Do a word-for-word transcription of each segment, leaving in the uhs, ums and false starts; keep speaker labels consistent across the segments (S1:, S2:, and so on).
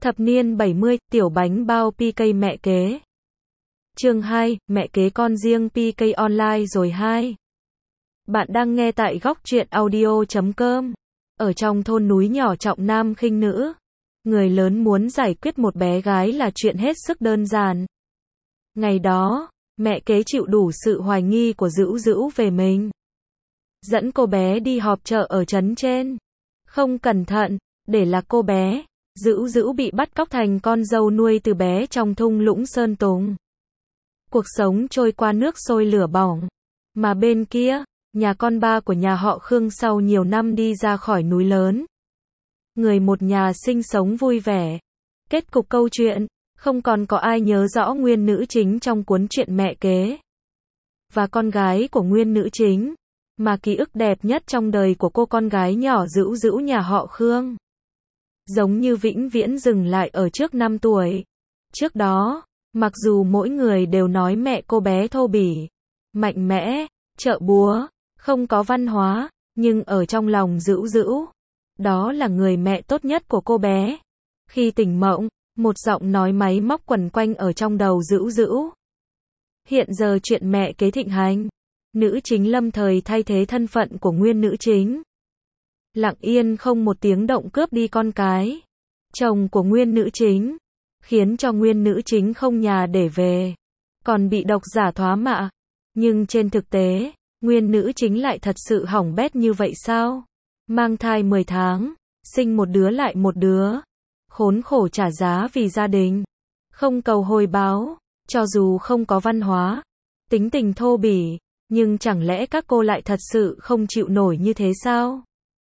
S1: Thập niên bảy mươi, tiểu bánh bao pê ca mẹ kế. Chương hai, mẹ kế con riêng pê ca online rồi hai. Bạn đang nghe tại góc truyện audio chấm com. Ở trong thôn núi nhỏ trọng nam khinh nữ, người lớn muốn giải quyết một bé gái là chuyện hết sức đơn giản. Ngày đó, mẹ kế chịu đủ sự hoài nghi của Dữu Dữu về mình. Dẫn cô bé đi họp chợ ở trấn trên. Không cẩn thận, để là cô bé, Dữu Dữu bị bắt cóc thành con dâu nuôi từ bé trong thung lũng Sơn Tùng. Cuộc sống trôi qua nước sôi lửa bỏng. Mà bên kia, nhà con ba của nhà họ Khương sau nhiều năm đi ra khỏi núi lớn. Người một nhà sinh sống vui vẻ. Kết cục câu chuyện, không còn có ai nhớ rõ nguyên nữ chính trong cuốn truyện mẹ kế. Và con gái của nguyên nữ chính, mà ký ức đẹp nhất trong đời của cô con gái nhỏ Dữu Dữu nhà họ Khương. Giống như vĩnh viễn dừng lại ở trước năm tuổi. Trước đó, mặc dù mỗi người đều nói mẹ cô bé thô bỉ, mạnh mẽ, trợ búa, không có văn hóa, nhưng ở trong lòng Dữu Dữu, đó là người mẹ tốt nhất của cô bé. Khi tỉnh mộng, một giọng nói máy móc quẩn quanh ở trong đầu Dữu Dữu. Hiện giờ chuyện mẹ kế thịnh hành, nữ chính lâm thời thay thế thân phận của nguyên nữ chính. Lặng yên không một tiếng động cướp đi con cái, chồng của nguyên nữ chính, khiến cho nguyên nữ chính không nhà để về, còn bị độc giả thoá mạ. Nhưng trên thực tế, nguyên nữ chính lại thật sự hỏng bét như vậy sao? Mang thai mười tháng, sinh một đứa lại một đứa, khốn khổ trả giá vì gia đình, không cầu hồi báo, cho dù không có văn hóa, tính tình thô bỉ, nhưng chẳng lẽ các cô lại thật sự không chịu nổi như thế sao?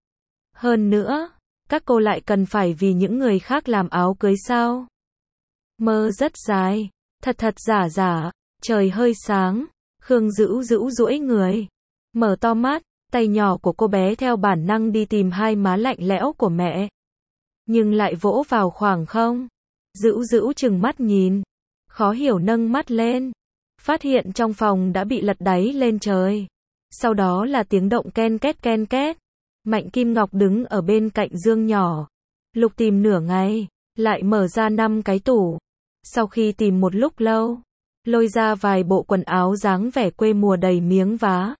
S1: Hơn nữa, các cô lại cần phải vì những người khác làm áo cưới sao? Mơ rất dài, thật thật giả giả, trời hơi sáng, Khương Dữu Dữu duỗi người, mở to mắt, tay nhỏ của cô bé theo bản năng đi tìm hai má lạnh lẽo của mẹ. Nhưng lại vỗ vào khoảng không. Dữu Dữu trừng mắt nhìn, khó hiểu nâng mắt lên, phát hiện trong phòng đã bị lật đáy lên trời. Sau đó là tiếng động ken két ken két. Mạnh Kim Ngọc đứng ở bên cạnh giường nhỏ, lục tìm nửa ngày, lại mở ra năm cái tủ. Sau khi tìm một lúc lâu, lôi ra vài bộ quần áo dáng vẻ quê mùa đầy miếng vá.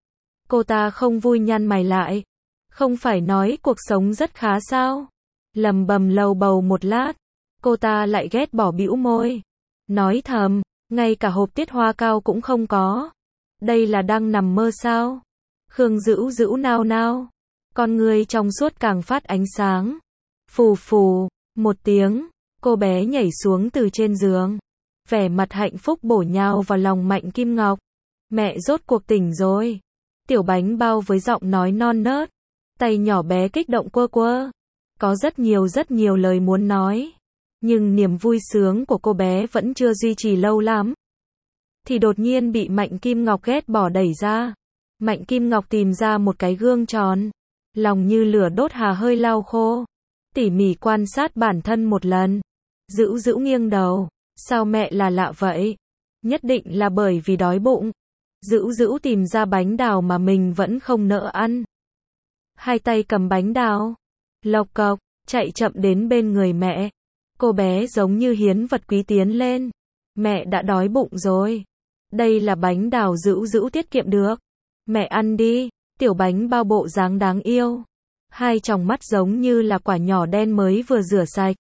S1: Cô ta không vui nhăn mày lại. Không phải nói cuộc sống rất khá sao? Lầm bầm lầu bầu một lát, cô ta lại ghét bỏ bĩu môi, nói thầm, ngay cả hộp tiết hoa cao cũng không có. Đây là đang nằm mơ sao? Khương Dữu Dữu nao nao, con người trong suốt càng phát ánh sáng. Phù phù, một tiếng, cô bé nhảy xuống từ trên giường, vẻ mặt hạnh phúc bổ nhào vào lòng Mạnh Kim Ngọc. Mẹ rốt cuộc tỉnh rồi. Tiểu bánh bao với giọng nói non nớt, tay nhỏ bé kích động quơ quơ. Có rất nhiều rất nhiều lời muốn nói, nhưng niềm vui sướng của cô bé vẫn chưa duy trì lâu lắm. Thì đột nhiên bị Mạnh Kim Ngọc ghét bỏ đẩy ra. Mạnh Kim Ngọc tìm ra một cái gương tròn, lòng như lửa đốt hà hơi lau khô, tỉ mỉ quan sát bản thân một lần. Dữu Dữu nghiêng đầu, sao mẹ là lạ vậy? Nhất định là bởi vì đói bụng. Dữu Dữu tìm ra bánh đào mà mình vẫn không nỡ ăn. Hai tay cầm bánh đào, lộc cộc, chạy chậm đến bên người mẹ. Cô bé giống như hiến vật quý tiến lên. Mẹ đã đói bụng rồi. Đây là bánh đào Dữu Dữu tiết kiệm được. Mẹ ăn đi. Tiểu bánh bao bộ dáng đáng yêu. Hai tròng mắt giống như là quả nhỏ đen mới vừa rửa sạch,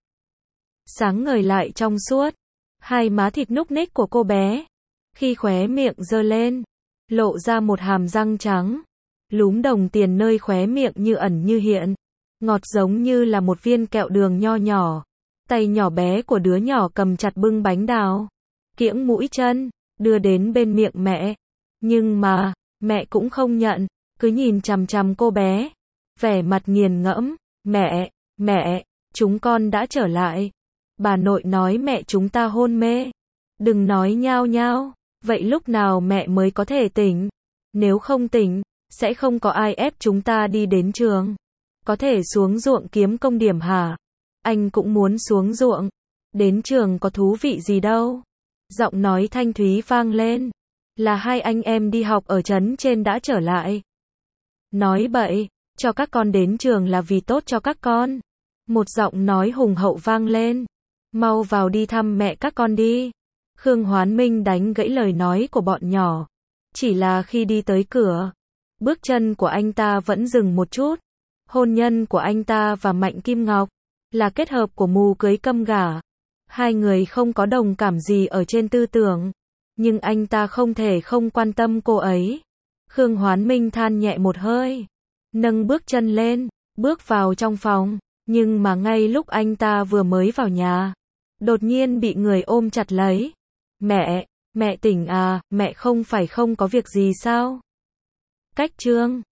S1: sáng ngời lại trong suốt. Hai má thịt núc ních của cô bé, khi khóe miệng giơ lên, lộ ra một hàm răng trắng. Lúm đồng tiền nơi khóe miệng như ẩn như hiện, ngọt giống như là một viên kẹo đường nho nhỏ. Tay nhỏ bé của đứa nhỏ cầm chặt bưng bánh đào, kiễng mũi chân, đưa đến bên miệng mẹ. Nhưng mà, mẹ cũng không nhận, cứ nhìn chằm chằm cô bé, vẻ mặt nghiền ngẫm. Mẹ, mẹ, chúng con đã trở lại. Bà nội nói mẹ chúng ta hôn mê. Đừng nói nhao nhao, vậy lúc nào mẹ mới có thể tỉnh? Nếu không tỉnh, sẽ không có ai ép chúng ta đi đến trường. Có thể xuống ruộng kiếm công điểm hả? Anh cũng muốn xuống ruộng. Đến trường có thú vị gì đâu. Giọng nói thanh thúy vang lên. Là hai anh em đi học ở trấn trên đã trở lại. Nói bậy, cho các con đến trường là vì tốt cho các con. Một giọng nói hùng hậu vang lên. Mau vào đi thăm mẹ các con đi. Khương Hoán Minh đánh gãy lời nói của bọn nhỏ. Chỉ là khi đi tới cửa, bước chân của anh ta vẫn dừng một chút. Hôn nhân của anh ta và Mạnh Kim Ngọc là kết hợp của mù cưới câm gả. Hai người không có đồng cảm gì ở trên tư tưởng, nhưng anh ta không thể không quan tâm cô ấy. Khương Hoán Minh than nhẹ một hơi, nâng bước chân lên, bước vào trong phòng, nhưng mà ngay lúc anh ta vừa mới vào nhà, đột nhiên bị người ôm chặt lấy. Mẹ, mẹ tỉnh à, mẹ không phải không có việc gì sao? Cách chương